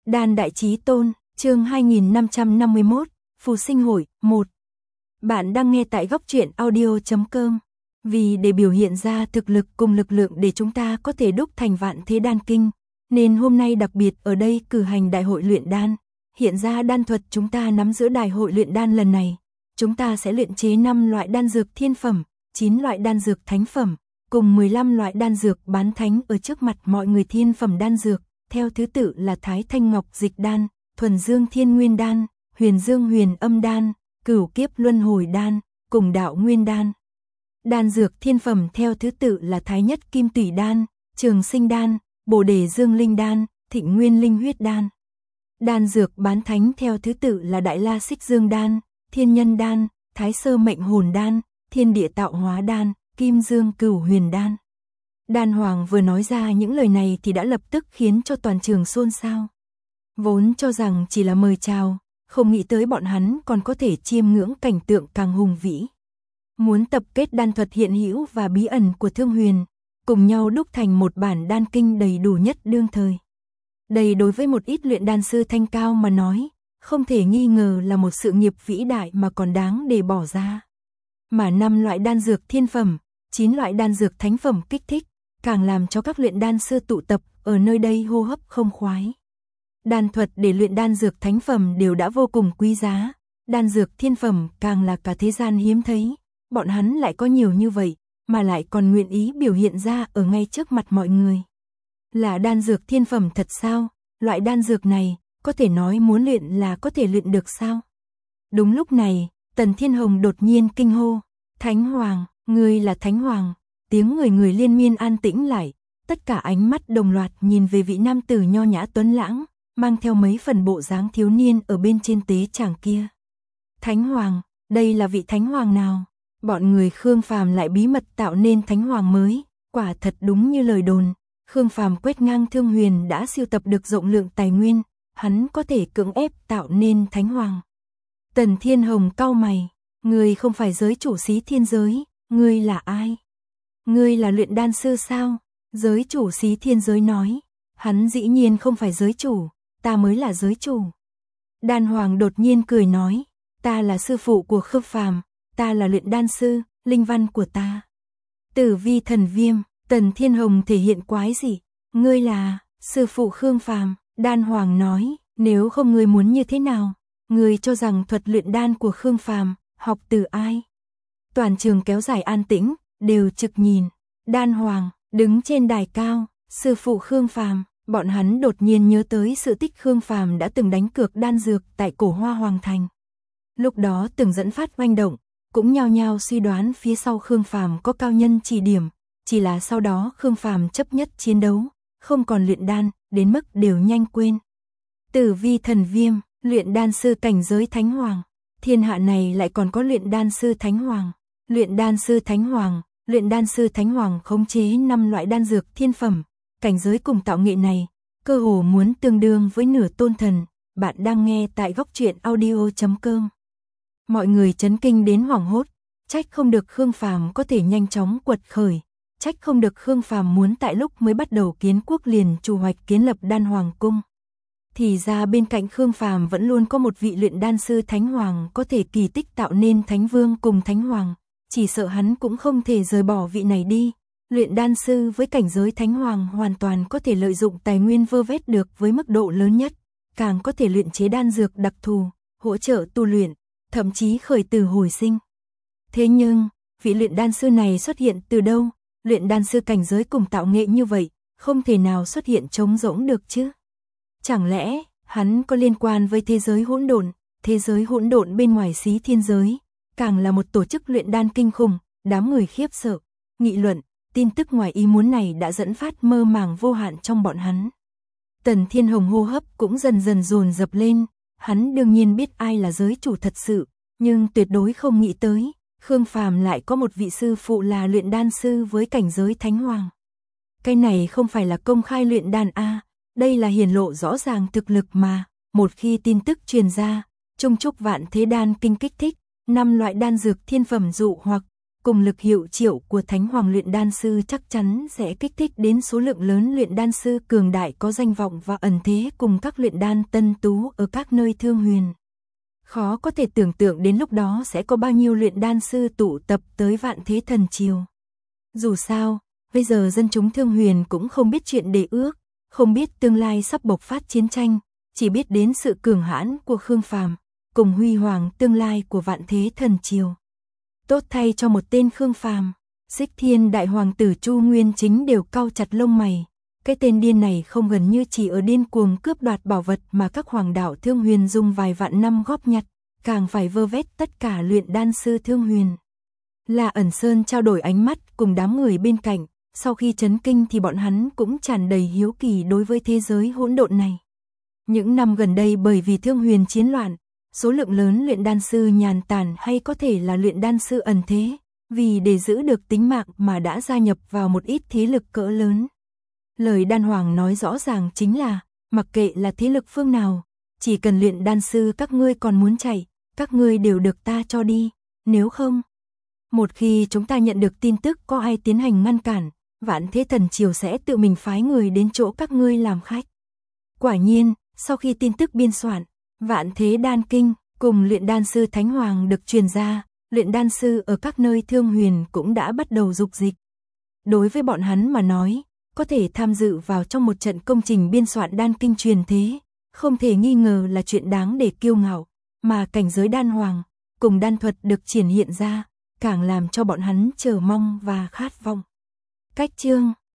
Đan Đại Chí Tôn, chương 2551, Phù Sinh Hội, 1. Bạn đang nghe tại góc truyện audio.com. Vì để biểu hiện ra thực lực cùng lực lượng để chúng ta có thể đúc thành vạn thế đan kinh, nên hôm nay đặc biệt ở đây cử hành đại hội luyện đan. Hiện ra đan thuật chúng ta nắm giữ đại hội luyện đan lần này. Chúng ta sẽ luyện chế 5 loại đan dược thiên phẩm, 9 loại đan dược thánh phẩm, cùng 15 loại đan dược bán thánh ở trước mặt mọi người thiên phẩm đan dược. Theo thứ tự là Thái Thanh Ngọc Dịch Đan, Thuần Dương Thiên Nguyên Đan, Huyền Dương Huyền Âm Đan, Cửu Kiếp Luân Hồi Đan, cùng Đạo Nguyên Đan. Đan dược thiên phẩm theo thứ tự là Thái Nhất Kim Tủy Đan, Trường Sinh Đan, Bồ Đề Dương Linh Đan, Thịnh Nguyên Linh Huyết Đan. Đan dược bán thánh theo thứ tự là Đại La Xích Dương Đan, Thiên Nhân Đan, Thái Sơ Mệnh Hồn Đan, Thiên Địa Tạo Hóa Đan, Kim Dương Cửu Huyền Đan. Đan Hoàng vừa nói ra những lời này thì đã lập tức khiến cho toàn trường xôn xao. Vốn cho rằng chỉ là mời chào, không nghĩ tới bọn hắn còn có thể chiêm ngưỡng cảnh tượng càng hùng vĩ. Muốn tập kết đan thuật hiện hữu và bí ẩn của Thương Huyền, cùng nhau đúc thành một bản đan kinh đầy đủ nhất đương thời. Đây đối với một ít luyện đan sư thanh cao mà nói, không thể nghi ngờ là một sự nghiệp vĩ đại mà còn đáng để bỏ ra. Mà 5 loại đan dược thiên phẩm, 9 loại đan dược thánh phẩm kích thích, càng làm cho các luyện đan sư tụ tập ở nơi đây hô hấp không khoái. Đan thuật để luyện đan dược thánh phẩm đều đã vô cùng quý giá, đan dược thiên phẩm càng là cả thế gian hiếm thấy, bọn hắn lại có nhiều như vậy, mà lại còn nguyện ý biểu hiện ra ở ngay trước mặt mọi người. Là đan dược thiên phẩm thật sao? Loại đan dược này, có thể nói muốn luyện là có thể luyện được sao? Đúng lúc này, Tần Thiên Hồng đột nhiên kinh hô, Thánh Hoàng, ngươi là Thánh Hoàng. Tiếng người liên miên an tĩnh lại, tất cả ánh mắt đồng loạt nhìn về vị nam tử nho nhã tuấn lãng, mang theo mấy phần bộ dáng thiếu niên ở bên trên tế tràng kia. Thánh Hoàng, đây là vị Thánh Hoàng nào? Bọn người Khương Phàm lại bí mật tạo nên Thánh Hoàng mới, quả thật đúng như lời đồn. Khương Phàm quét ngang Thương Huyền đã sưu tập được rộng lượng tài nguyên, hắn có thể cưỡng ép tạo nên Thánh Hoàng. Tần Thiên Hồng cau mày, ngươi không phải giới chủ Xí Thiên giới, ngươi là ai? Ngươi là luyện đan sư sao? Giới chủ Xí Thiên giới nói, hắn dĩ nhiên không phải giới chủ, ta mới là giới chủ. Đan Hoàng đột nhiên cười nói, ta là sư phụ của Khương Phàm, ta là luyện đan sư, linh văn của ta. Tử Vi Thần Viêm, Tần Thiên Hồng thể hiện quái gì? Ngươi là sư phụ Khương Phàm, Đan Hoàng nói, nếu không ngươi muốn như thế nào? Ngươi cho rằng thuật luyện đan của Khương Phàm học từ ai? Toàn trường kéo dài an tĩnh, đều trực nhìn. Đan Hoàng đứng trên đài cao, sư phụ Khương Phàm, bọn hắn đột nhiên nhớ tới sự tích Khương Phàm đã từng đánh cược đan dược tại Cổ Hoa Hoàng Thành. Lúc đó từng dẫn phát oanh động, cũng nhao nhao suy đoán phía sau Khương Phàm có cao nhân chỉ điểm, chỉ là sau đó Khương Phàm chấp nhất chiến đấu, không còn luyện đan, đến mức đều nhanh quên. Tử Vi Thần Viêm, luyện đan sư cảnh giới Thánh Hoàng, thiên hạ này lại còn có luyện đan sư Thánh Hoàng. Luyện đan sư Thánh Hoàng, luyện đan sư Thánh Hoàng khống chế 5 loại đan dược thiên phẩm, cảnh giới cùng tạo nghệ này, cơ hồ muốn tương đương với nửa tôn thần. Bạn đang nghe tại góc truyện audio.com. Mọi người chấn kinh đến hoảng hốt, trách không được Khương Phàm có thể nhanh chóng quật khởi, trách không được Khương Phàm muốn tại lúc mới bắt đầu kiến quốc liền chủ hoạch kiến lập Đan Hoàng cung. Thì ra bên cạnh Khương Phàm vẫn luôn có một vị luyện đan sư Thánh Hoàng có thể kỳ tích tạo nên Thánh Vương cùng Thánh Hoàng. Chỉ sợ hắn cũng không thể rời bỏ vị này đi. Luyện đan sư với cảnh giới Thánh Hoàng hoàn toàn có thể lợi dụng tài nguyên vơ vét được với mức độ lớn nhất, càng có thể luyện chế đan dược đặc thù, hỗ trợ tu luyện, thậm chí khởi tử hồi sinh. Thế nhưng, vị luyện đan sư này xuất hiện từ đâu? Luyện đan sư cảnh giới cùng tạo nghệ như vậy, không thể nào xuất hiện trống rỗng được chứ? Chẳng lẽ, hắn có liên quan với thế giới hỗn độn bên ngoài Xí Thiên giới? Càng là một tổ chức luyện đan kinh khủng, đám người khiếp sợ, nghị luận, tin tức ngoài ý muốn này đã dẫn phát mơ màng vô hạn trong bọn hắn. Tần Thiên Hồng hô hấp cũng dần dần dồn dập lên, hắn đương nhiên biết ai là giới chủ thật sự, nhưng tuyệt đối không nghĩ tới, Khương Phàm lại có một vị sư phụ là luyện đan sư với cảnh giới Thánh Hoàng. Cái này không phải là công khai luyện đan a, đây là hiển lộ rõ ràng thực lực mà, một khi tin tức truyền ra, chung chúc vạn thế đan kinh kích thích. 5 loại đan dược thiên phẩm dụ hoặc, cùng lực hiệu triệu của Thánh Hoàng luyện đan sư chắc chắn sẽ kích thích đến số lượng lớn luyện đan sư cường đại có danh vọng và ẩn thế cùng các luyện đan tân tú ở các nơi Thương Huyền. Khó có thể tưởng tượng đến lúc đó sẽ có bao nhiêu luyện đan sư tụ tập tới Vạn Thế Thần Triều. Dù sao, bây giờ dân chúng Thương Huyền cũng không biết chuyện Đế Ước, không biết tương lai sắp bộc phát chiến tranh, chỉ biết đến sự cường hãn của Khương Phàm, cùng huy hoàng tương lai của Vạn Thế Thần Triều. Tốt thay cho một tên Khương Phàm, Xích Thiên Đại Hoàng tử Chu Nguyên Chính đều cau chặt lông mày. Cái tên điên này không gần như chỉ ở điên cuồng cướp đoạt bảo vật mà các hoàng đạo Thương Huyền dùng vài vạn năm góp nhặt, càng phải vơ vét tất cả luyện đan sư Thương Huyền. La Ẩn Sơn trao đổi ánh mắt cùng đám người bên cạnh, sau khi chấn kinh thì bọn hắn cũng tràn đầy hiếu kỳ đối với thế giới hỗn độn này. Những năm gần đây bởi vì Thương Huyền chiến loạn, số lượng lớn luyện đan sư nhàn tản hay có thể là luyện đan sư ẩn thế, vì để giữ được tính mạng mà đã gia nhập vào một ít thế lực cỡ lớn. Lời Đan Hoàng nói rõ ràng chính là, mặc kệ là thế lực phương nào, chỉ cần luyện đan sư các ngươi còn muốn chạy, các ngươi đều được ta cho đi, nếu không. Một khi chúng ta nhận được tin tức có ai tiến hành ngăn cản, Vạn Thế Thần Triều sẽ tự mình phái người đến chỗ các ngươi làm khách. Quả nhiên, sau khi tin tức biên soạn, Vạn Thế Đan Kinh cùng luyện đan sư Thánh Hoàng được truyền ra, luyện đan sư ở các nơi Thương Huyền cũng đã bắt đầu dục dịch. Đối với bọn hắn mà nói, có thể tham dự vào trong một trận công trình biên soạn đan kinh truyền thế, không thể nghi ngờ là chuyện đáng để kiêu ngạo, mà cảnh giới đan hoàng cùng đan thuật được triển hiện ra, càng làm cho bọn hắn chờ mong và khát vọng. Cách chương